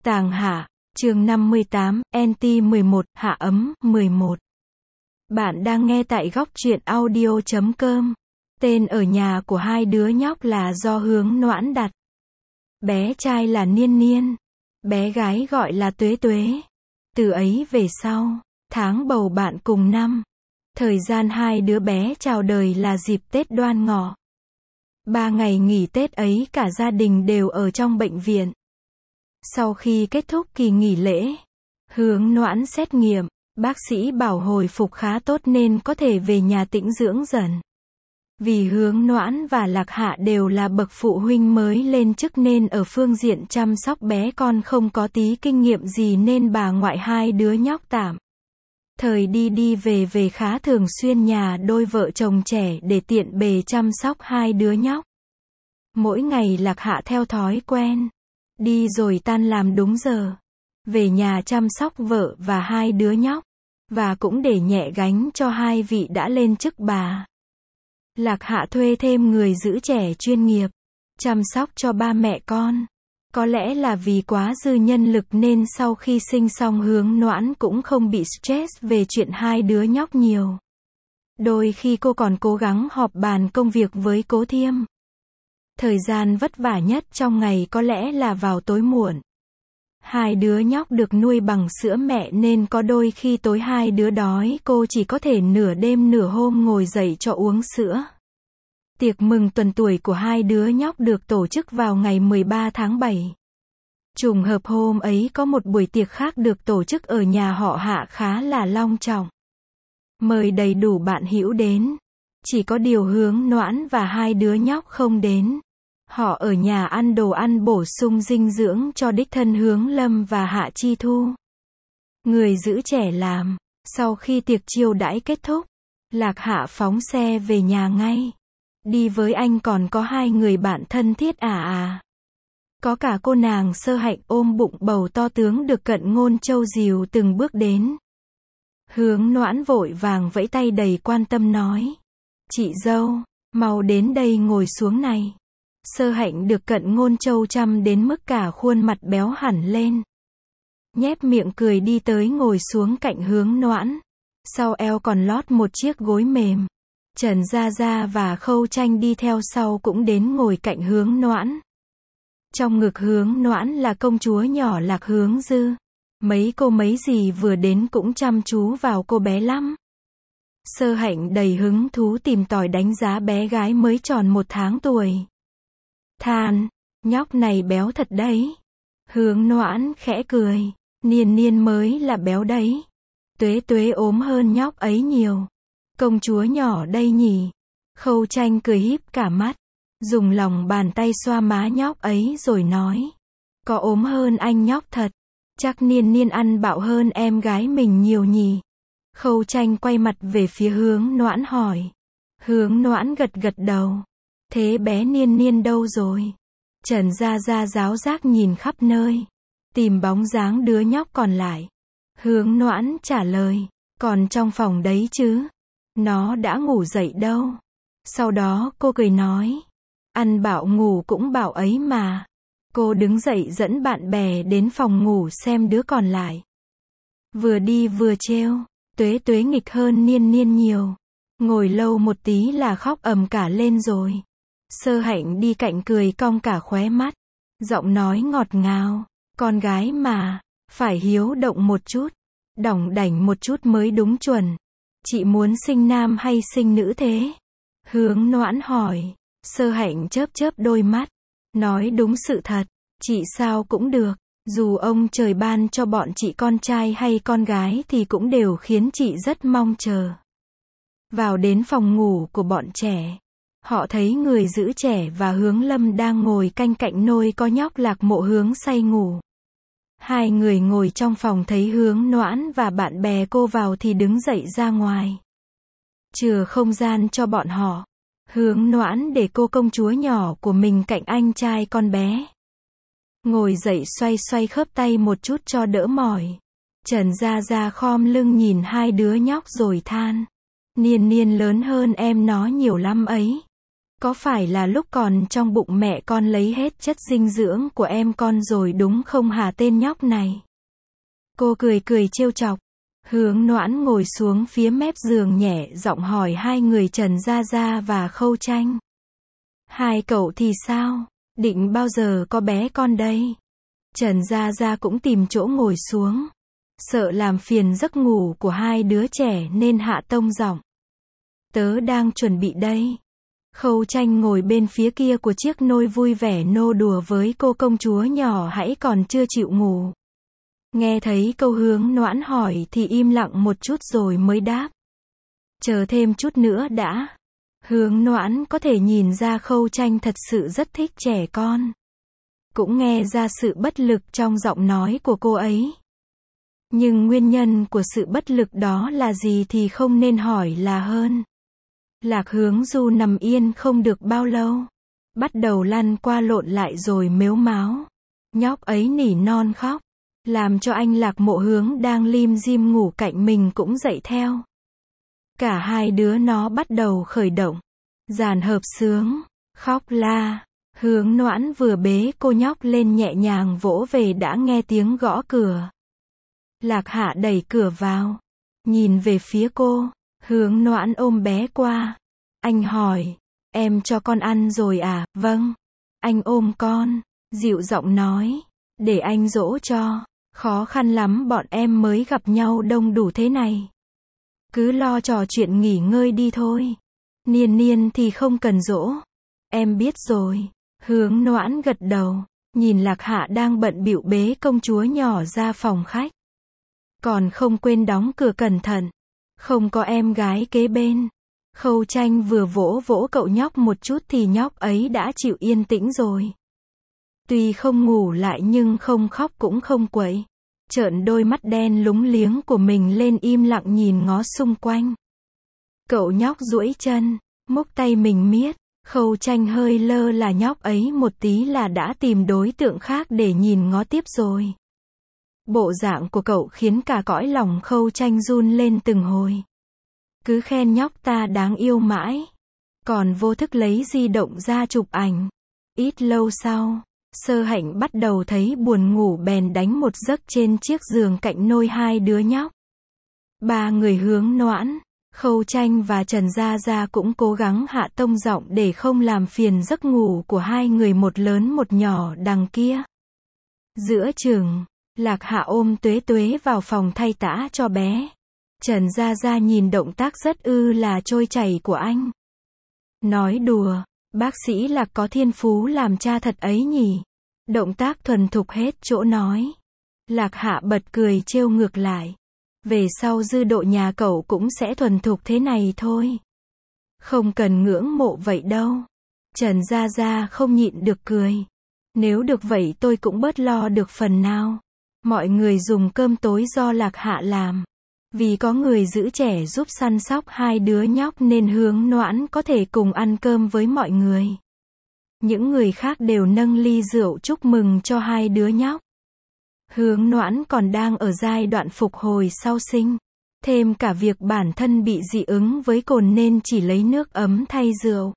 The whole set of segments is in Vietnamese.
Tàng Hạ, chương 58, NT11, Hạ ấm, 11. Bạn đang nghe tại góc truyện audio.com. Tên ở nhà của hai đứa nhóc là do Hướng Noãn đặt. Bé trai là Niên Niên, bé gái gọi là Tuế Tuế. Từ ấy về sau, tháng bầu bạn cùng năm. Thời gian hai đứa bé chào đời là dịp Tết Đoan Ngọ. 3 ngày nghỉ Tết ấy cả gia đình đều ở trong bệnh viện. Sau khi kết thúc kỳ nghỉ lễ, Hướng Noãn xét nghiệm, bác sĩ bảo hồi phục khá tốt nên có thể về nhà tĩnh dưỡng dần. Vì Hướng Noãn và Lạc Hạ đều là bậc phụ huynh mới lên chức nên ở phương diện chăm sóc bé con không có tí kinh nghiệm gì nên bà ngoại hai đứa nhóc tạm thời đi về khá thường xuyên nhà đôi vợ chồng trẻ để tiện bề chăm sóc hai đứa nhóc. Mỗi ngày Lạc Hạ theo thói quen, đi rồi tan làm đúng giờ, về nhà chăm sóc vợ và hai đứa nhóc, và cũng để nhẹ gánh cho hai vị đã lên chức bà. Lạc Hạ thuê thêm người giữ trẻ chuyên nghiệp, chăm sóc cho ba mẹ con. Có lẽ là vì quá dư nhân lực nên sau khi sinh xong Hướng Noãn cũng không bị stress về chuyện hai đứa nhóc nhiều. Đôi khi cô còn cố gắng họp bàn công việc với Cố Thiêm. Thời gian vất vả nhất trong ngày có lẽ là vào tối muộn. Hai đứa nhóc được nuôi bằng sữa mẹ nên có đôi khi tối hai đứa đói cô chỉ có thể nửa đêm nửa hôm ngồi dậy cho uống sữa. Tiệc mừng tuần tuổi của hai đứa nhóc được tổ chức vào ngày 13 tháng 7. Trùng hợp hôm ấy có một buổi tiệc khác được tổ chức ở nhà họ Hạ khá là long trọng. Mời đầy đủ bạn hữu đến. Chỉ có điều Hướng Noãn và hai đứa nhóc không đến. Họ ở nhà ăn đồ ăn bổ sung dinh dưỡng cho đích thân Hướng Lâm và Hạ Chi Thu. Người giữ trẻ làm. Sau khi tiệc chiêu đãi kết thúc, Lạc Hạ phóng xe về nhà ngay. Đi với anh còn có hai người bạn thân thiết Có cả cô nàng Sơ Hạnh ôm bụng bầu to tướng được Cận Ngôn Châu dìu từng bước đến. Hướng Noãn vội vàng vẫy tay đầy quan tâm nói. Chị dâu, mau đến đây ngồi xuống này. Sơ Hạnh được Cận Ngôn Châu chăm đến mức cả khuôn mặt béo hẳn lên. Nhếch miệng cười đi tới ngồi xuống cạnh Hướng Noãn. Sau eo còn lót một chiếc gối mềm. Trần Gia Gia và Khâu Tranh đi theo sau cũng đến ngồi cạnh Hướng Noãn. Trong ngực Hướng Noãn là công chúa nhỏ Lạc Hướng Dư. Mấy cô mấy dì vừa đến cũng chăm chú vào cô bé lắm. Sơ Hạnh đầy hứng thú tìm tòi đánh giá bé gái mới tròn 1 tháng tuổi. Than, nhóc này béo thật đấy. Hướng Noãn khẽ cười, Niên Niên mới là béo đấy. Tuế Tuế ốm hơn nhóc ấy nhiều. Công chúa nhỏ đây nhỉ. Khâu Tranh cười híp cả mắt, dùng lòng bàn tay xoa má nhóc ấy rồi nói. Có ốm hơn anh nhóc thật. Chắc Niên Niên ăn bạo hơn em gái mình nhiều nhỉ. Khâu Tranh quay mặt về phía Hướng Noãn hỏi. Hướng Noãn gật gật đầu. Thế bé Niên Niên đâu rồi? Trần Gia Gia giáo giác nhìn khắp nơi, tìm bóng dáng đứa nhóc còn lại. Hướng Noãn trả lời. Còn trong phòng đấy chứ. Nó đã ngủ dậy đâu. Sau đó cô cười nói. Ăn bạo ngủ cũng bảo ấy mà. Cô đứng dậy dẫn bạn bè đến phòng ngủ xem đứa còn lại. Vừa đi vừa trêu. Tuế Tuế nghịch hơn Niên Niên nhiều. Ngồi lâu một tí là khóc ầm cả lên rồi. Sơ Hạnh đi cạnh cười cong cả khóe mắt. Giọng nói ngọt ngào. Con gái mà, phải hiếu động một chút. Đỏng đảnh một chút mới đúng chuẩn. Chị muốn sinh nam hay sinh nữ thế? Hướng Noãn hỏi. Sơ Hạnh chớp chớp đôi mắt. Nói đúng sự thật. Chị sao cũng được. Dù ông trời ban cho bọn chị con trai hay con gái thì cũng đều khiến chị rất mong chờ. Vào đến phòng ngủ của bọn trẻ. Họ thấy người giữ trẻ và Hướng Lâm đang ngồi canh cạnh nôi có nhóc Lạc Mộ Hướng say ngủ. Hai người ngồi trong phòng thấy Hướng Noãn và bạn bè cô vào thì đứng dậy ra ngoài. Chừa không gian cho bọn họ. Hướng Noãn để cô công chúa nhỏ của mình cạnh anh trai con bé. Ngồi dậy xoay xoay khớp tay một chút cho đỡ mỏi. Trần Gia Gia khom lưng nhìn hai đứa nhóc rồi than. Niên Niên lớn hơn em nó nhiều lắm ấy. Có phải là lúc còn trong bụng mẹ con lấy hết chất dinh dưỡng của em con rồi đúng không hả tên nhóc này? Cô cười cười trêu chọc. Hướng Noãn ngồi xuống phía mép giường nhẹ giọng hỏi hai người Trần Gia Gia và Khâu Tranh. Hai cậu thì sao? Định bao giờ có bé con đây? Trần Gia Gia cũng tìm chỗ ngồi xuống. Sợ làm phiền giấc ngủ của hai đứa trẻ nên hạ tông giọng. Tớ đang chuẩn bị đây. Khâu Tranh ngồi bên phía kia của chiếc nôi vui vẻ nô đùa với cô công chúa nhỏ hãy còn chưa chịu ngủ. Nghe thấy câu Hướng Noãn hỏi thì im lặng một chút rồi mới đáp. Chờ thêm chút nữa đã. Hướng Noãn có thể nhìn ra Khâu Tranh thật sự rất thích trẻ con. Cũng nghe ra sự bất lực trong giọng nói của cô ấy. Nhưng nguyên nhân của sự bất lực đó là gì thì không nên hỏi là hơn. Lạc Hướng Du nằm yên không được bao lâu. Bắt đầu lăn qua lộn lại rồi mếu máo. Nhóc ấy nỉ non khóc. Làm cho anh Lạc Mộ Hướng đang lim dim ngủ cạnh mình cũng dậy theo. Cả hai đứa nó bắt đầu khởi động. Dàn hợp xướng. Khóc la. Hướng Noãn vừa bế cô nhóc lên nhẹ nhàng vỗ về đã nghe tiếng gõ cửa. Lạc Hạ đẩy cửa vào. Nhìn về phía cô. Hướng Noãn ôm bé qua. Anh hỏi. Em cho con ăn rồi à? Vâng. Anh ôm con. Dịu giọng nói. Để anh dỗ cho. Khó khăn lắm bọn em mới gặp nhau đông đủ thế này. Cứ lo trò chuyện nghỉ ngơi đi thôi. Niên Niên thì không cần dỗ. Em biết rồi. Hướng Noãn gật đầu. Nhìn Lạc Hạ đang bận bịu bế công chúa nhỏ ra phòng khách. Còn không quên đóng cửa cẩn thận. Không có em gái kế bên. Khâu Tranh vừa vỗ vỗ cậu nhóc một chút thì nhóc ấy đã chịu yên tĩnh rồi. Tuy không ngủ lại nhưng không khóc cũng không quậy. Trợn đôi mắt đen lúng liếng của mình lên im lặng nhìn ngó xung quanh. Cậu nhóc duỗi chân, múc tay mình miết. Khâu Tranh hơi lơ là nhóc ấy một tí là đã tìm đối tượng khác để nhìn ngó tiếp rồi. Bộ dạng của cậu khiến cả cõi lòng Khâu Tranh run lên từng hồi. Cứ khen nhóc ta đáng yêu mãi. Còn vô thức lấy di động ra chụp ảnh. Ít lâu sau, Sơ Hạnh bắt đầu thấy buồn ngủ bèn đánh một giấc trên chiếc giường cạnh nôi hai đứa nhóc. Ba người Hướng Noãn, Khâu Tranh và Trần Gia Gia cũng cố gắng hạ tông giọng để không làm phiền giấc ngủ của hai người một lớn một nhỏ đằng kia. Giữa chừng, Lạc Hạ ôm Tuế Tuế vào phòng thay tã cho bé. Trần Gia Gia nhìn động tác rất là trôi chảy của anh. Nói đùa, bác sĩ Lạc có thiên phú làm cha thật ấy nhỉ. Động tác thuần thục hết chỗ nói. Lạc Hạ bật cười trêu ngược lại. Về sau dư độ nhà cậu cũng sẽ thuần thục thế này thôi. Không cần ngưỡng mộ vậy đâu. Trần Gia Gia không nhịn được cười. Nếu được vậy tôi cũng bớt lo được phần nào. Mọi người dùng cơm tối do Lạc Hạ làm. Vì có người giữ trẻ giúp săn sóc hai đứa nhóc nên Hướng Noãn có thể cùng ăn cơm với mọi người. Những người khác đều nâng ly rượu chúc mừng cho hai đứa nhóc. Hướng Noãn còn đang ở giai đoạn phục hồi sau sinh. Thêm cả việc bản thân bị dị ứng với cồn nên chỉ lấy nước ấm thay rượu.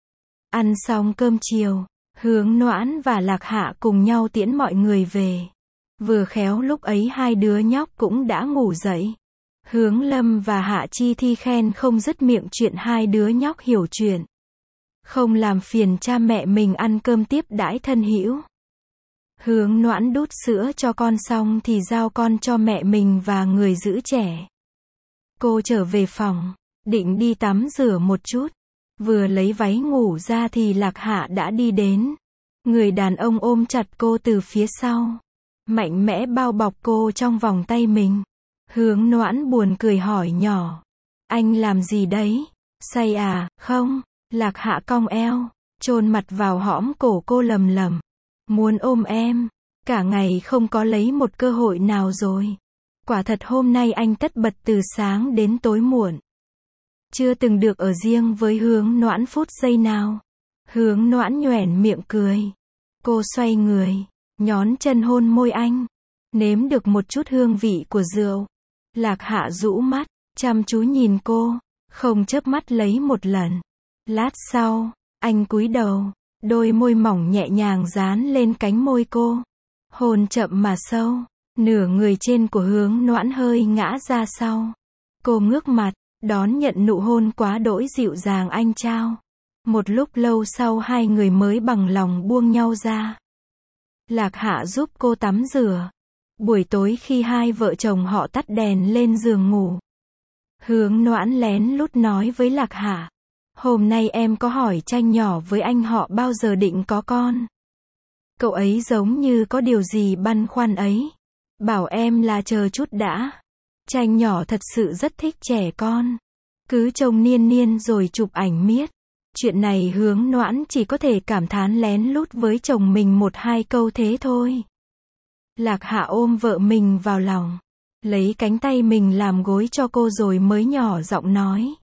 Ăn xong cơm chiều, Hướng Noãn và Lạc Hạ cùng nhau tiễn mọi người về. Vừa khéo lúc ấy hai đứa nhóc cũng đã ngủ dậy. Hướng Lâm và Hạ Chi Thi khen không dứt miệng chuyện hai đứa nhóc hiểu chuyện. Không làm phiền cha mẹ mình ăn cơm tiếp đãi thân hữu. Hướng Noãn đút sữa cho con xong thì giao con cho mẹ mình và người giữ trẻ. Cô trở về phòng, định đi tắm rửa một chút. Vừa lấy váy ngủ ra thì Lạc Hạ đã đi đến. Người đàn ông ôm chặt cô từ phía sau. Mạnh mẽ bao bọc cô trong vòng tay mình. Hướng Noãn buồn cười hỏi nhỏ. Anh làm gì đấy? Say à? Không. Lạc Hạ cong eo, chôn mặt vào hõm cổ cô lầm lầm. Muốn ôm em. Cả ngày không có lấy một cơ hội nào rồi. Quả thật hôm nay anh tất bật từ sáng đến tối muộn. Chưa từng được ở riêng với Hướng Noãn phút giây nào. Hướng Noãn nhoẻn miệng cười. Cô xoay người, nhón chân hôn môi anh. Nếm được một chút hương vị của rượu. Lạc Hạ rũ mắt, chăm chú nhìn cô, không chớp mắt lấy một lần. Lát sau, Anh cúi đầu, đôi môi mỏng nhẹ nhàng dán lên cánh môi cô. Hôn chậm mà sâu, nửa người trên của Hướng Noãn hơi ngã ra sau. Cô ngước mặt, đón nhận nụ hôn quá đỗi dịu dàng anh trao. Một lúc lâu sau hai người mới bằng lòng buông nhau ra. Lạc Hạ giúp cô tắm rửa. Buổi tối khi hai vợ chồng họ tắt đèn lên giường ngủ, Hướng Noãn lén lút nói với Lạc Hạ. Hôm nay em có hỏi Tranh nhỏ với anh họ bao giờ định có con. Cậu ấy giống như có điều gì băn khoăn ấy. Bảo em là chờ chút đã. Tranh nhỏ thật sự rất thích trẻ con. Cứ trông Niên Niên rồi chụp ảnh miết. Chuyện này Hướng Noãn chỉ có thể cảm thán lén lút với chồng mình một hai câu thế thôi. Lạc Hạ ôm vợ mình vào lòng, lấy cánh tay mình làm gối cho cô rồi mới nhỏ giọng nói.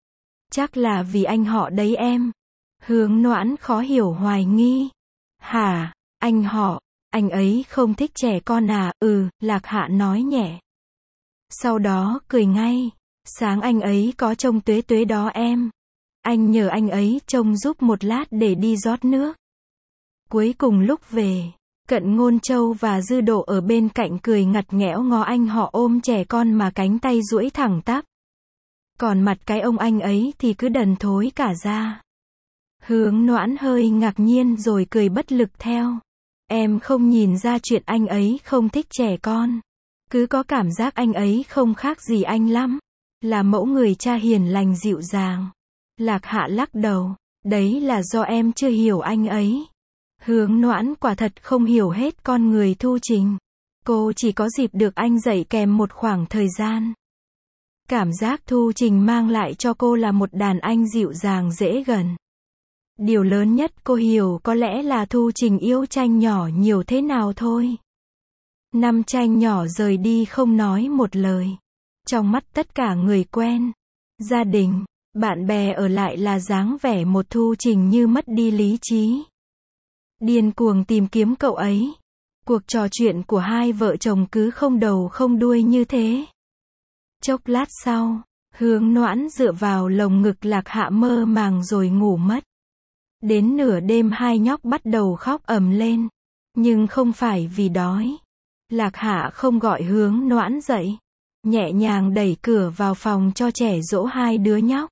Chắc là vì anh họ đấy em. Hướng Noãn khó hiểu hoài nghi. Hả, anh họ, anh ấy không thích trẻ con à? Lạc Hạ nói nhẹ. Sau đó cười ngay. Sáng anh ấy có trông Tuế Tuế đó em. Anh nhờ anh ấy trông giúp một lát để đi rót nước. Cuối cùng lúc về, Cận Ngôn Châu và Dư Độ ở bên cạnh cười ngặt nghẽo ngó anh họ ôm trẻ con mà cánh tay duỗi thẳng tắp. Còn mặt cái ông anh ấy thì cứ đần thối cả ra. Hướng Noãn hơi ngạc nhiên rồi cười bất lực theo. Em không nhìn ra chuyện anh ấy không thích trẻ con. Cứ có cảm giác anh ấy không khác gì anh lắm. Là mẫu người cha hiền lành dịu dàng. Lạc Hạ lắc đầu. Đấy là do em chưa hiểu anh ấy. Hướng Noãn quả thật không hiểu hết con người Thu Trình. Cô chỉ có dịp được anh dạy kèm một khoảng thời gian. Cảm giác Thu Trình mang lại cho cô là một đàn anh dịu dàng dễ gần. Điều lớn nhất cô hiểu có lẽ là Thu Trình yêu Tranh nhỏ nhiều thế nào thôi. Năm Tranh nhỏ rời đi không nói một lời. Trong mắt tất cả người quen, gia đình, bạn bè ở lại là dáng vẻ một Thu Trình như mất đi lý trí. Điên cuồng tìm kiếm cậu ấy. Cuộc trò chuyện của hai vợ chồng cứ không đầu không đuôi như thế. Chốc lát sau, Hướng Noãn dựa vào lồng ngực Lạc Hạ mơ màng rồi ngủ mất. Đến nửa đêm hai nhóc bắt đầu khóc ầm lên. Nhưng không phải vì đói. Lạc Hạ không gọi Hướng Noãn dậy. Nhẹ nhàng đẩy cửa vào phòng cho trẻ dỗ hai đứa nhóc.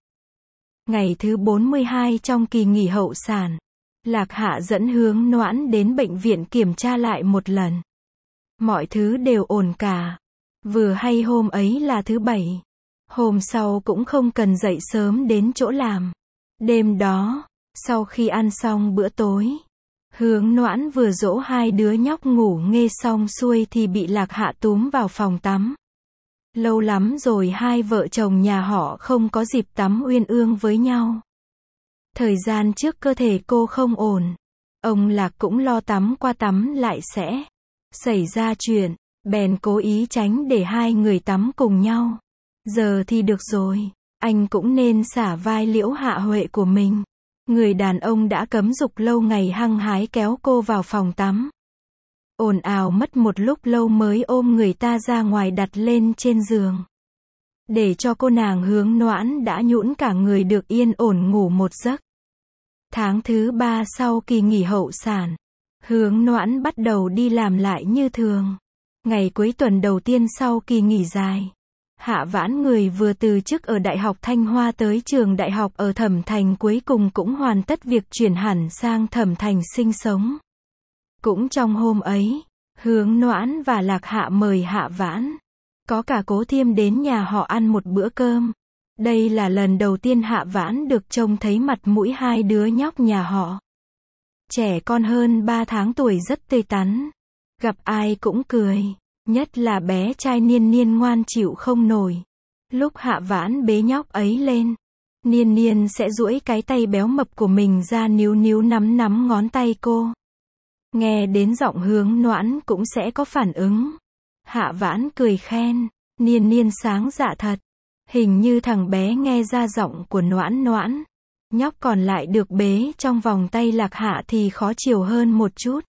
Ngày thứ 42 trong kỳ nghỉ hậu sản, Lạc Hạ dẫn Hướng Noãn đến bệnh viện kiểm tra lại một lần. Mọi thứ đều ổn cả. Vừa hay hôm ấy là thứ Bảy. Hôm sau cũng không cần dậy sớm đến chỗ làm. Đêm đó, sau khi ăn xong bữa tối, Hướng Noãn vừa dỗ hai đứa nhóc ngủ nghê xong xuôi thì bị Lạc Hạ túm vào phòng tắm. Lâu lắm rồi hai vợ chồng nhà họ không có dịp tắm uyên ương với nhau. Thời gian trước cơ thể cô không ổn. Ông Lạc cũng lo tắm qua tắm lại sẽ xảy ra chuyện, bèn cố ý tránh để hai người tắm cùng nhau. Giờ thì được rồi, anh cũng nên xả vai Liễu Hạ Huệ của mình. Người đàn ông đã cấm dục lâu ngày hăng hái kéo cô vào phòng tắm. Ồn ào mất một lúc lâu mới ôm người ta ra ngoài đặt lên trên giường. Để cho cô nàng Hướng Noãn đã nhũn cả người được yên ổn ngủ một giấc. Tháng thứ 3 sau kỳ nghỉ hậu sản, Hướng Noãn bắt đầu đi làm lại như thường. Ngày cuối tuần đầu tiên sau kỳ nghỉ dài, Hạ Vãn người vừa từ chức ở Đại học Thanh Hoa tới trường đại học ở Thẩm Thành cuối cùng cũng hoàn tất việc chuyển hẳn sang Thẩm Thành sinh sống. Cũng trong hôm ấy, Hướng Noãn và Lạc Hạ mời Hạ Vãn, có cả Cố Thiêm đến nhà họ ăn một bữa cơm. Đây là lần đầu tiên Hạ Vãn được trông thấy mặt mũi hai đứa nhóc nhà họ. Trẻ con hơn 3 tháng tuổi rất tươi tắn. Gặp ai cũng cười. Nhất là bé trai Niên Niên ngoan chịu không nổi. Lúc Hạ Vãn bế nhóc ấy lên, Niên Niên sẽ duỗi cái tay béo mập của mình ra níu níu nắm nắm ngón tay cô. Nghe đến giọng Hướng Noãn cũng sẽ có phản ứng. Hạ Vãn cười khen, Niên Niên sáng dạ thật. Hình như thằng bé nghe ra giọng của Noãn Noãn. Nhóc còn lại được bế trong vòng tay Lạc Hạ thì khó chiều hơn một chút.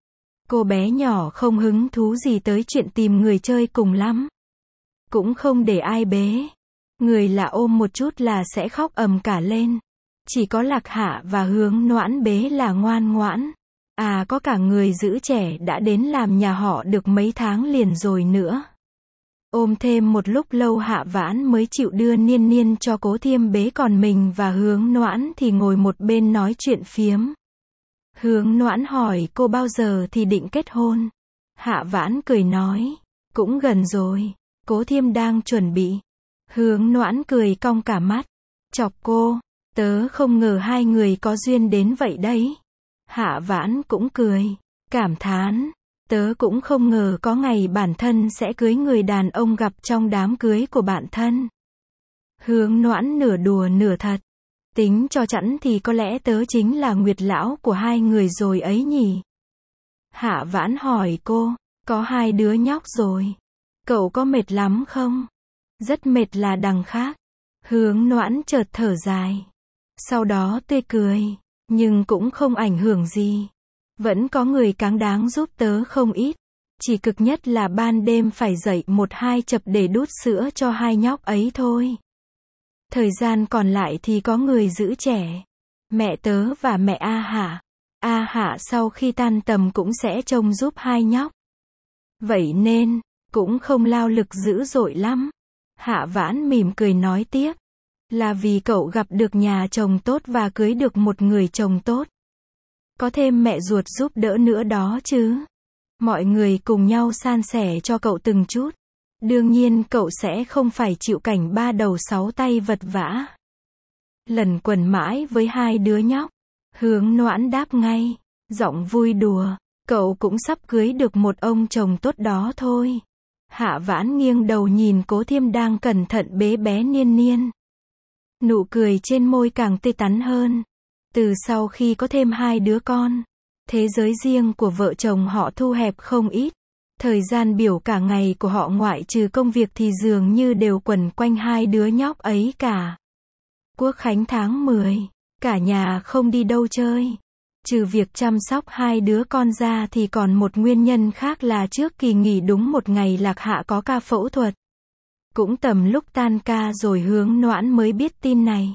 Cô bé nhỏ không hứng thú gì tới chuyện tìm người chơi cùng lắm. Cũng không để ai bế. Người lạ ôm một chút là sẽ khóc ầm cả lên. Chỉ có Lạc Hạ và Hướng Noãn Bế là ngoan ngoãn. À có cả người giữ trẻ đã đến làm nhà họ được mấy tháng liền rồi nữa. Ôm thêm một lúc lâu Hạ Vãn mới chịu đưa Niên Niên cho Cố Thiêm bế, còn mình và Hướng Noãn thì ngồi một bên nói chuyện phiếm. Hướng Noãn hỏi cô bao giờ thì định kết hôn. Hạ Vãn cười nói, cũng gần rồi, Cố Thiêm đang chuẩn bị. Hướng Noãn cười cong cả mắt, chọc cô, tớ không ngờ hai người có duyên đến vậy đấy. Hạ Vãn cũng cười, cảm thán, tớ cũng không ngờ có ngày bản thân sẽ cưới người đàn ông gặp trong đám cưới của bạn thân. Hướng Noãn nửa đùa nửa thật, tính cho chẵn thì có lẽ tớ chính là Nguyệt lão của hai người rồi ấy nhỉ. Hạ Vãn hỏi cô, có hai đứa nhóc rồi, cậu có mệt lắm không? Rất mệt là đằng khác. Hướng Noãn chợt thở dài, sau đó tươi cười, nhưng cũng không ảnh hưởng gì. Vẫn có người cáng đáng giúp tớ không ít. Chỉ cực nhất là ban đêm phải dậy 1-2 chập để đút sữa cho hai nhóc ấy thôi. Thời gian còn lại thì có người giữ trẻ. Mẹ tớ và mẹ A Hạ. A Hạ sau khi tan tầm cũng sẽ trông giúp hai nhóc. Vậy nên, cũng không lao lực dữ dội lắm. Hạ Vãn mỉm cười nói tiếp. Là vì cậu gặp được nhà chồng tốt và cưới được một người chồng tốt. Có thêm mẹ ruột giúp đỡ nữa đó chứ. Mọi người cùng nhau san sẻ cho cậu từng chút. Đương nhiên cậu sẽ không phải chịu cảnh 3 đầu 6 tay vật vã. Lần quần mãi với hai đứa nhóc. Hướng Noãn đáp ngay, giọng vui đùa, cậu cũng sắp cưới được một ông chồng tốt đó thôi. Hạ Vãn nghiêng đầu nhìn Cố Thiêm đang cẩn thận bế bé Niên Niên. Nụ cười trên môi càng tươi tắn hơn. Từ sau khi có thêm hai đứa con, thế giới riêng của vợ chồng họ thu hẹp không ít. Thời gian biểu cả ngày của họ ngoại trừ công việc thì dường như đều quẩn quanh hai đứa nhóc ấy cả. Quốc khánh tháng 10, cả nhà không đi đâu chơi. Trừ việc chăm sóc hai đứa con ra thì còn một nguyên nhân khác là trước kỳ nghỉ đúng một ngày Lạc Hạ có ca phẫu thuật. Cũng tầm lúc tan ca rồi Hướng Noãn mới biết tin này.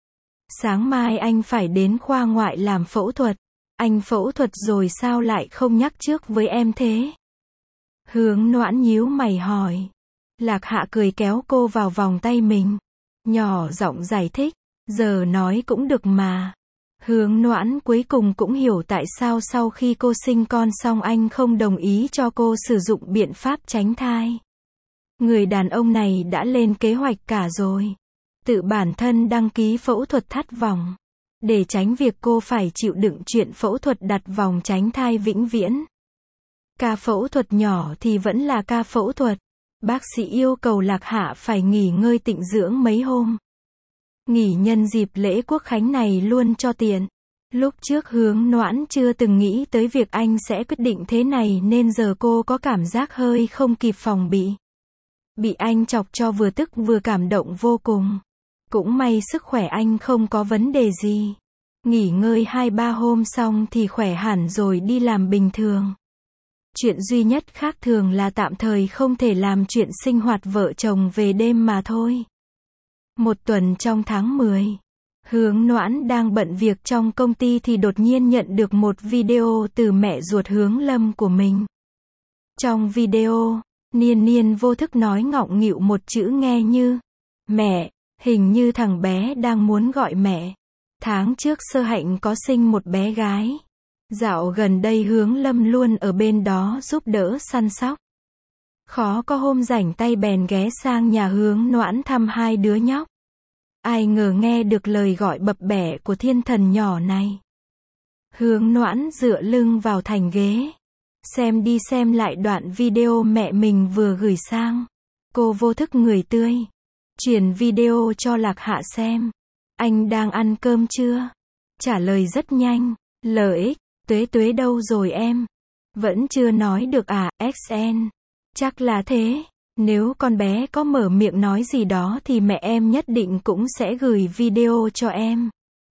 Sáng mai anh phải đến khoa ngoại làm phẫu thuật. Anh phẫu thuật rồi sao lại không nhắc trước với em thế? Hướng Noãn nhíu mày hỏi. Lạc Hạ cười kéo cô vào vòng tay mình. Nhỏ giọng giải thích. Giờ nói cũng được mà. Hướng Noãn cuối cùng cũng hiểu tại sao sau khi cô sinh con xong anh không đồng ý cho cô sử dụng biện pháp tránh thai. Người đàn ông này đã lên kế hoạch cả rồi. Tự bản thân đăng ký phẫu thuật thắt vòng. Để tránh việc cô phải chịu đựng chuyện phẫu thuật đặt vòng tránh thai vĩnh viễn. Ca phẫu thuật nhỏ thì vẫn là ca phẫu thuật. Bác sĩ yêu cầu Lạc Hạ phải nghỉ ngơi tịnh dưỡng mấy hôm. Nghỉ nhân dịp lễ Quốc khánh này luôn cho tiện. Lúc trước Hướng Noãn chưa từng nghĩ tới việc anh sẽ quyết định thế này nên giờ cô có cảm giác hơi không kịp phòng bị. Bị anh chọc cho vừa tức vừa cảm động vô cùng. Cũng may sức khỏe anh không có vấn đề gì. Nghỉ ngơi 2-3 hôm xong thì khỏe hẳn rồi đi làm bình thường. Chuyện duy nhất khác thường là tạm thời không thể làm chuyện sinh hoạt vợ chồng về đêm mà thôi. Một tuần trong tháng 10, Hướng Noãn đang bận việc trong công ty thì đột nhiên nhận được một video từ mẹ ruột Hướng Lâm của mình. Trong video, Niên Niên vô thức nói ngọng nghịu một chữ nghe như mẹ, hình như thằng bé đang muốn gọi mẹ. Tháng trước Sơ Hạnh có sinh một bé gái. Dạo gần đây Hướng Lâm luôn ở bên đó giúp đỡ săn sóc. Khó có hôm rảnh tay bèn ghé sang nhà Hướng Noãn thăm hai đứa nhóc. Ai ngờ nghe được lời gọi bập bẹ của thiên thần nhỏ này. Hướng Noãn dựa lưng vào thành ghế. Xem đi xem lại đoạn video mẹ mình vừa gửi sang. Cô vô thức người tươi. Truyền video cho Lạc Hạ xem. Anh đang ăn cơm chưa? Trả lời rất nhanh. LX, Tuế Tuế đâu rồi em? Vẫn chưa nói được à, XN. Chắc là thế. Nếu con bé có mở miệng nói gì đó thì mẹ em nhất định cũng sẽ gửi video cho em.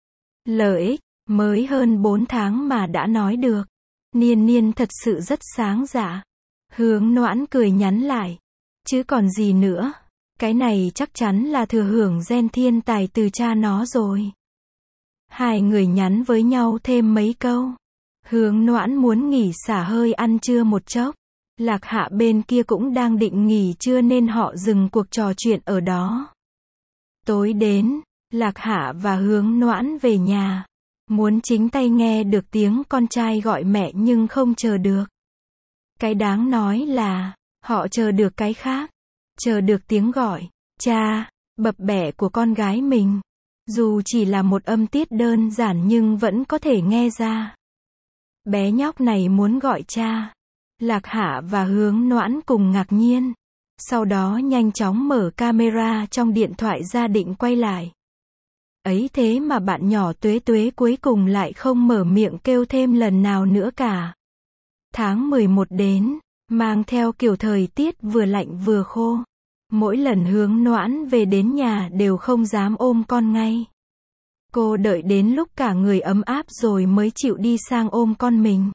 LX, mới hơn 4 tháng mà đã nói được. Niên Niên thật sự rất sáng dạ. Hướng Noãn cười nhắn lại. Chứ còn gì nữa. Cái này chắc chắn là thừa hưởng gen thiên tài từ cha nó rồi. Hai người nhắn với nhau thêm mấy câu. Hướng Noãn muốn nghỉ xả hơi ăn trưa một chốc. Lạc Hạ bên kia cũng đang định nghỉ trưa nên họ dừng cuộc trò chuyện ở đó. Tối đến, Lạc Hạ và Hướng Noãn về nhà. Muốn chính tay nghe được tiếng con trai gọi mẹ nhưng không chờ được. Cái đáng nói là, họ chờ được cái khác. Chờ được tiếng gọi, cha, bập bẹ của con gái mình. Dù chỉ là một âm tiết đơn giản nhưng vẫn có thể nghe ra. Bé nhóc này muốn gọi cha. Lạc Hạ và Hướng Noãn cùng ngạc nhiên. Sau đó nhanh chóng mở camera trong điện thoại ra định quay lại. Ấy thế mà bạn nhỏ Tuế Tuế cuối cùng lại không mở miệng kêu thêm lần nào nữa cả. Tháng 11 đến, mang theo kiểu thời tiết vừa lạnh vừa khô. Mỗi lần Hướng Noãn về đến nhà đều không dám ôm con ngay. Cô đợi đến lúc cả người ấm áp rồi mới chịu đi sang ôm con mình.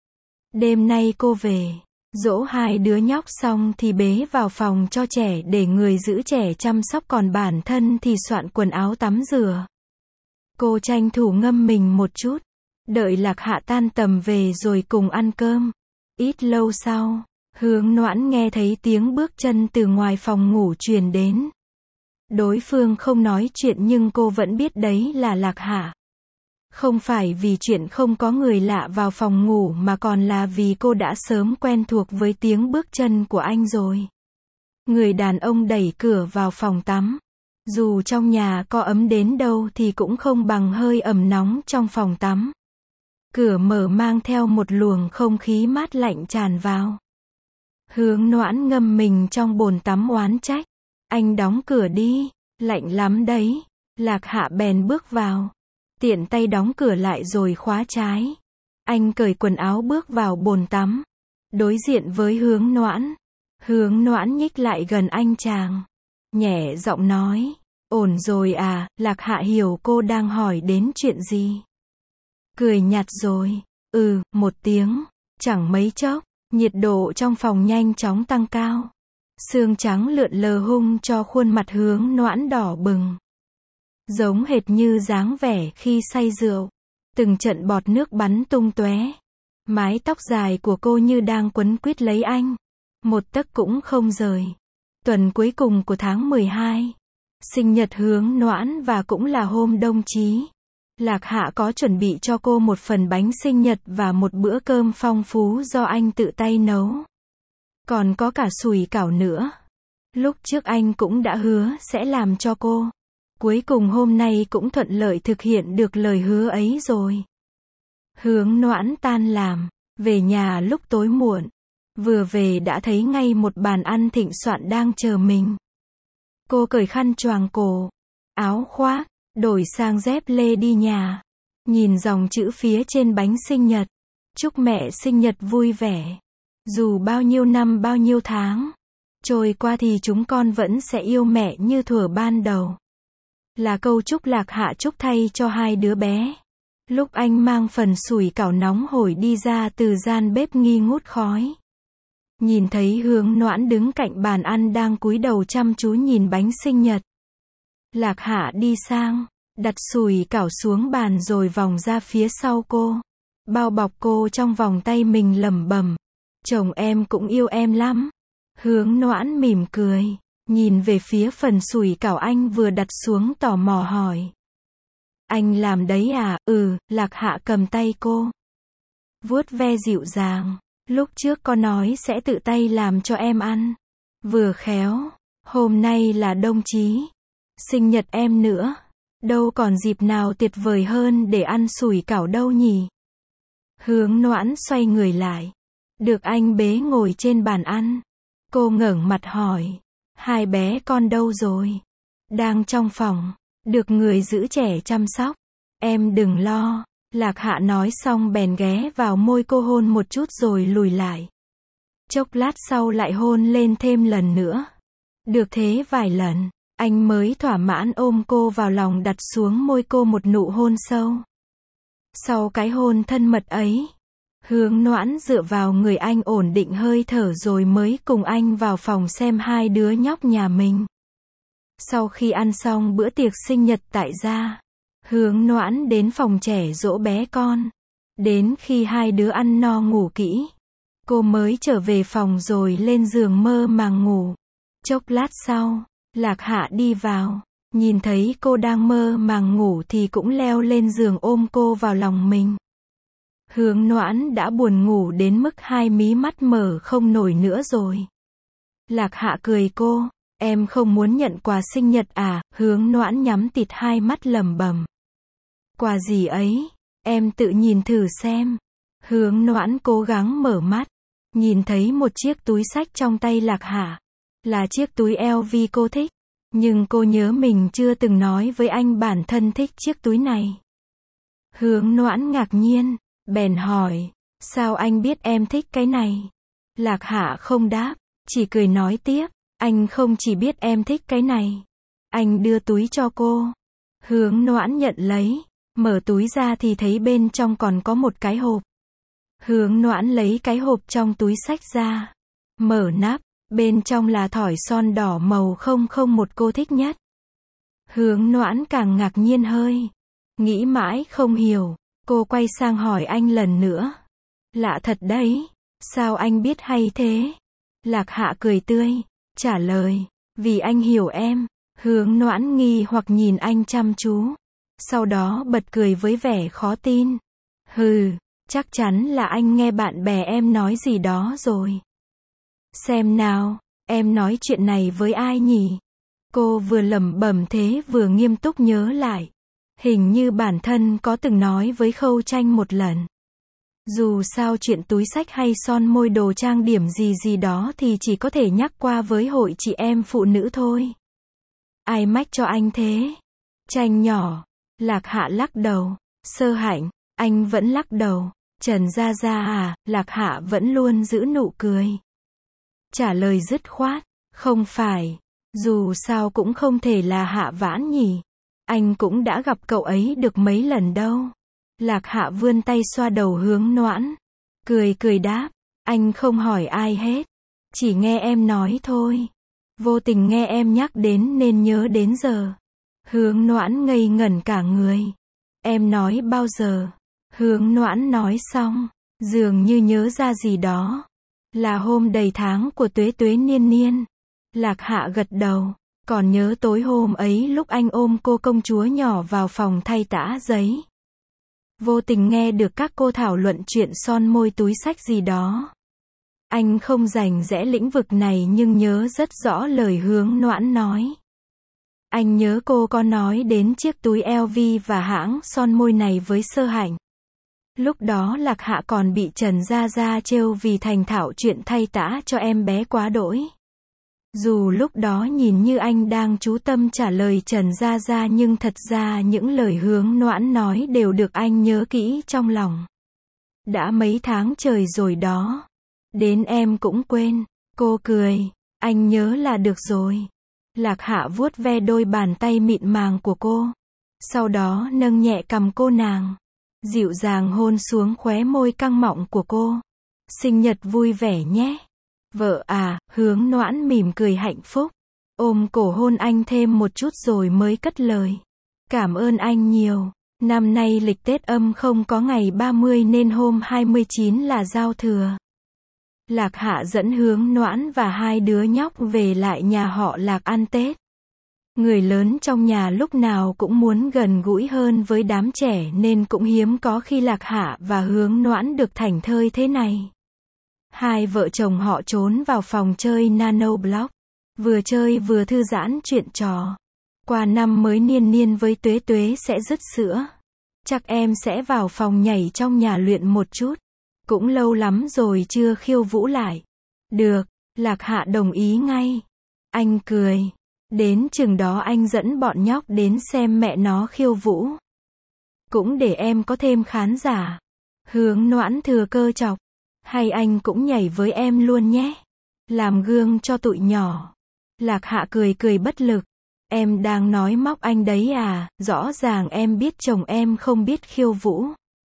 Đêm nay cô về, dỗ hai đứa nhóc xong thì bế vào phòng cho trẻ để người giữ trẻ chăm sóc, còn bản thân thì soạn quần áo tắm rửa. Cô tranh thủ ngâm mình một chút, đợi Lạc Hạ tan tầm về rồi cùng ăn cơm. Ít lâu sau, Hướng Noãn nghe thấy tiếng bước chân từ ngoài phòng ngủ truyền đến. Đối phương không nói chuyện nhưng cô vẫn biết đấy là Lạc Hạ. Không phải vì chuyện không có người lạ vào phòng ngủ mà còn là vì cô đã sớm quen thuộc với tiếng bước chân của anh rồi. Người đàn ông đẩy cửa vào phòng tắm. Dù trong nhà có ấm đến đâu thì cũng không bằng hơi ẩm nóng trong phòng tắm. Cửa mở mang theo một luồng không khí mát lạnh tràn vào. Hướng Noãn ngâm mình trong bồn tắm oán trách. Anh đóng cửa đi, lạnh lắm đấy. Lạc Hạ bèn bước vào. Tiện tay đóng cửa lại rồi khóa trái. Anh cởi quần áo bước vào bồn tắm. Đối diện với Hướng Noãn. Hướng Noãn nhích lại gần anh chàng. Nhẹ giọng nói. Ổn rồi à, Lạc Hạ hiểu cô đang hỏi đến chuyện gì. Cười nhạt rồi. Một tiếng. Chẳng mấy chốc, nhiệt độ trong phòng nhanh chóng tăng cao. Sương trắng lượn lờ hung cho khuôn mặt Hướng Noãn đỏ bừng. Giống hệt như dáng vẻ khi say rượu. Từng trận bọt nước bắn tung tóe. Mái tóc dài của cô như đang quấn quýt lấy anh. Một tấc cũng không rời. Tuần cuối cùng của tháng 12. Sinh nhật Hướng Noãn và cũng là hôm đồng chí. Lạc Hạ có chuẩn bị cho cô một phần bánh sinh nhật và một bữa cơm phong phú do anh tự tay nấu. Còn có cả sủi cảo nữa. Lúc trước anh cũng đã hứa sẽ làm cho cô. Cuối cùng hôm nay cũng thuận lợi thực hiện được lời hứa ấy rồi. Hướng Noãn tan làm, về nhà lúc tối muộn. Vừa về đã thấy ngay một bàn ăn thịnh soạn đang chờ mình. Cô cởi khăn choàng cổ, áo khoác, đổi sang dép lê đi nhà. Nhìn dòng chữ phía trên bánh sinh nhật. Chúc mẹ sinh nhật vui vẻ. Dù bao nhiêu năm bao nhiêu tháng trôi qua thì chúng con vẫn sẽ yêu mẹ như thuở ban đầu. Là câu chúc Lạc Hạ chúc thay cho hai đứa bé. Lúc anh mang phần sủi cảo nóng hổi đi ra từ gian bếp nghi ngút khói. Nhìn thấy Hướng Noãn đứng cạnh bàn ăn đang cúi đầu chăm chú nhìn bánh sinh nhật. Lạc Hạ đi sang, đặt sủi cảo xuống bàn rồi vòng ra phía sau cô. Bao bọc cô trong vòng tay mình lẩm bẩm. Chồng em cũng yêu em lắm. Hướng Noãn mỉm cười. Nhìn về phía phần sủi cảo anh vừa đặt xuống tò mò hỏi. Anh làm đấy à? Lạc Hạ cầm tay cô. Vuốt ve dịu dàng. Lúc trước con nói sẽ tự tay làm cho em ăn. Vừa khéo, hôm nay là đồng chí. Sinh nhật em nữa. Đâu còn dịp nào tuyệt vời hơn để ăn sủi cảo đâu nhỉ? Hướng Noãn xoay người lại. Được anh bế ngồi trên bàn ăn. Cô ngẩng mặt hỏi. Hai bé con đâu rồi? Đang trong phòng. Được người giữ trẻ chăm sóc. Em đừng lo. Lạc Hạ nói xong bèn ghé vào môi cô hôn một chút rồi lùi lại. Chốc lát sau lại hôn lên thêm lần nữa. Được thế vài lần, anh mới thỏa mãn ôm cô vào lòng đặt xuống môi cô một nụ hôn sâu. Sau cái hôn thân mật ấy, Hướng Noãn dựa vào người anh ổn định hơi thở rồi mới cùng anh vào phòng xem hai đứa nhóc nhà mình. Sau khi ăn xong bữa tiệc sinh nhật tại gia, Hướng Noãn đến phòng trẻ dỗ bé con. Đến khi hai đứa ăn no ngủ kỹ, cô mới trở về phòng rồi lên giường mơ màng ngủ. Chốc lát sau, Lạc Hạ đi vào, nhìn thấy cô đang mơ màng ngủ thì cũng leo lên giường ôm cô vào lòng mình. Hướng Noãn đã buồn ngủ đến mức hai mí mắt mở không nổi nữa rồi. Lạc Hạ cười cô, em không muốn nhận quà sinh nhật à? Hướng Noãn nhắm tịt hai mắt lẩm bẩm. Quà gì ấy? Em tự nhìn thử xem. Hướng Noãn cố gắng mở mắt, nhìn thấy một chiếc túi xách trong tay Lạc Hạ. Là chiếc túi LV cô thích, nhưng cô nhớ mình chưa từng nói với anh bản thân thích chiếc túi này. Hướng Noãn ngạc nhiên, bèn hỏi, sao anh biết em thích cái này? Lạc Hạ không đáp, chỉ cười nói tiếp, anh không chỉ biết em thích cái này, anh đưa túi cho cô. Hướng Noãn nhận lấy, mở túi ra thì thấy bên trong còn có một cái hộp. Hướng Noãn lấy cái hộp trong túi xách ra, mở nắp, bên trong là thỏi son đỏ màu 001 cô thích nhất. Hướng Noãn càng ngạc nhiên hơi, nghĩ mãi không hiểu, cô quay sang hỏi anh lần nữa. Lạ thật đấy, sao anh biết hay thế? Lạc Hạ cười tươi, trả lời, vì anh hiểu em. Hướng Noãn nghi hoặc nhìn anh chăm chú, sau đó bật cười với vẻ khó tin. Hừ, chắc chắn là anh nghe bạn bè em nói gì đó rồi. Xem nào, em nói chuyện này với ai nhỉ? Cô vừa lẩm bẩm thế vừa nghiêm túc nhớ lại. Hình như bản thân có từng nói với Khâu Tranh một lần. Dù sao chuyện túi xách hay son môi đồ trang điểm gì đó thì chỉ có thể nhắc qua với hội chị em phụ nữ thôi. Ai mách cho anh thế? Tranh nhỏ. Lạc Hạ lắc đầu. Sơ Hạnh, anh vẫn lắc đầu. Trần Gia Gia à? Lạc Hạ vẫn luôn giữ nụ cười. Trả lời dứt khoát, không phải. Dù sao cũng không thể là Hạ Vãn nhỉ. Anh cũng đã gặp cậu ấy được mấy lần đâu. Lạc Hạ vươn tay xoa đầu Hướng Noãn. Cười đáp, anh không hỏi ai hết. Chỉ nghe em nói thôi. Vô tình nghe em nhắc đến nên nhớ đến giờ. Hướng Noãn ngây ngẩn cả người. Em nói bao giờ? Hướng Noãn nói xong, dường như nhớ ra gì đó. Là hôm đầy tháng của Tuế Tuế Niên Niên. Lạc Hạ gật đầu. Còn nhớ tối hôm ấy lúc anh ôm cô công chúa nhỏ vào phòng thay tã giấy. Vô tình nghe được các cô thảo luận chuyện son môi túi xách gì đó. Anh không rành rẽ lĩnh vực này nhưng nhớ rất rõ lời Hướng Noãn nói. Anh nhớ cô có nói đến chiếc túi LV và hãng son môi này với Sơ Hạnh. Lúc đó Lạc Hạ còn bị Trần Gia Gia trêu vì thành thạo chuyện thay tã cho em bé quá đỗi. Dù lúc đó nhìn như anh đang chú tâm trả lời Trần Gia Gia nhưng thật ra những lời Hướng Noãn nói đều được anh nhớ kỹ trong lòng. Đã mấy tháng trời rồi đó. Đến em cũng quên. Cô cười. Anh nhớ là được rồi. Lạc Hạ vuốt ve đôi bàn tay mịn màng của cô. Sau đó nâng nhẹ cằm cô nàng. Dịu dàng hôn xuống khóe môi căng mọng của cô. Sinh nhật vui vẻ nhé. Vợ à? Hướng Noãn mỉm cười hạnh phúc. Ôm cổ hôn anh thêm một chút rồi mới cất lời. Cảm ơn anh nhiều. Năm nay lịch Tết âm không có ngày 30 nên hôm 29 là giao thừa. Lạc Hạ dẫn Hướng Noãn và hai đứa nhóc về lại nhà họ Lạc ăn Tết. Người lớn trong nhà lúc nào cũng muốn gần gũi hơn với đám trẻ nên cũng hiếm có khi Lạc Hạ và Hướng Noãn được thảnh thơi thế này. Hai vợ chồng họ trốn vào phòng chơi Nano Block. Vừa chơi vừa thư giãn chuyện trò. Qua năm mới Niên Niên với Tuế Tuế sẽ dứt sữa. Chắc em sẽ vào phòng nhảy trong nhà luyện một chút. Cũng lâu lắm rồi chưa khiêu vũ lại. Được, Lạc Hạ đồng ý ngay. Anh cười. Đến chừng đó anh dẫn bọn nhóc đến xem mẹ nó khiêu vũ. Cũng để em có thêm khán giả. Hướng Noãn thừa cơ chọc. Hay anh cũng nhảy với em luôn nhé. Làm gương cho tụi nhỏ. Lạc Hạ cười bất lực. Em đang nói móc anh đấy à? Rõ ràng em biết chồng em không biết khiêu vũ.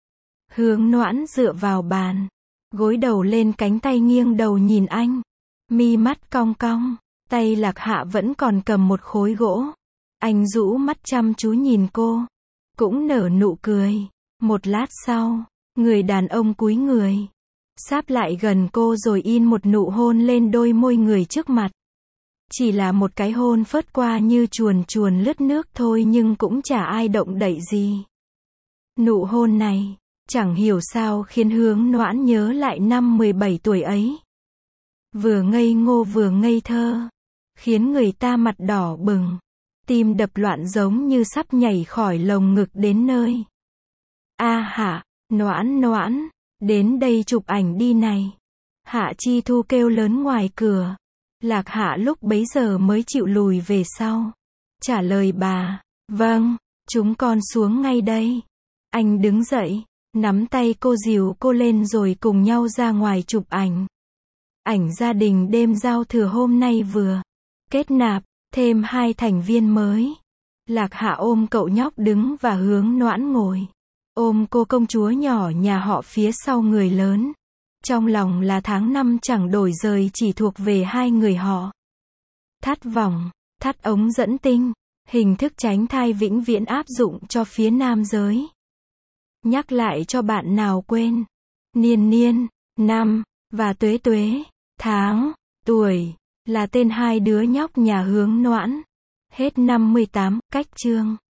Hướng Noãn dựa vào bàn. Gối đầu lên cánh tay nghiêng đầu nhìn anh. Mi mắt cong cong. Tay Lạc Hạ vẫn còn cầm một khối gỗ. Anh rũ mắt chăm chú nhìn cô. cũng nở nụ cười. Một lát sau, người đàn ông cúi người, sáp lại gần cô rồi in một nụ hôn lên đôi môi người trước mặt. Chỉ là một cái hôn phớt qua như chuồn chuồn lướt nước thôi nhưng cũng chả ai động đậy gì. Nụ hôn này, chẳng hiểu sao khiến Hướng Noãn nhớ lại năm 17 tuổi ấy. Vừa ngây ngô vừa ngây thơ, khiến người ta mặt đỏ bừng, tim đập loạn giống như sắp nhảy khỏi lồng ngực đến nơi. A Hạ, Noãn Noãn, đến đây chụp ảnh đi này. Hạ Chi Thu kêu lớn ngoài cửa. Lạc Hạ lúc bấy giờ mới chịu lùi về sau. Trả lời bà, vâng, chúng con xuống ngay đây. Anh đứng dậy, nắm tay cô dìu cô lên rồi cùng nhau ra ngoài chụp ảnh. Ảnh gia đình đêm giao thừa hôm nay vừa kết nạp, thêm 2 thành viên mới. Lạc Hạ ôm cậu nhóc đứng và Hướng Noãn ngồi. Ôm cô công chúa nhỏ nhà họ phía sau người lớn. Trong lòng là tháng năm chẳng đổi rời chỉ thuộc về hai người họ. Thắt vòng, thắt ống dẫn tinh, hình thức tránh thai vĩnh viễn áp dụng cho phía nam giới. Nhắc lại cho bạn nào quên. Niên Niên, năm, và Tuế Tuế, tháng, tuổi, là tên hai đứa nhóc nhà Hướng Noãn. Hết 58, cách chương.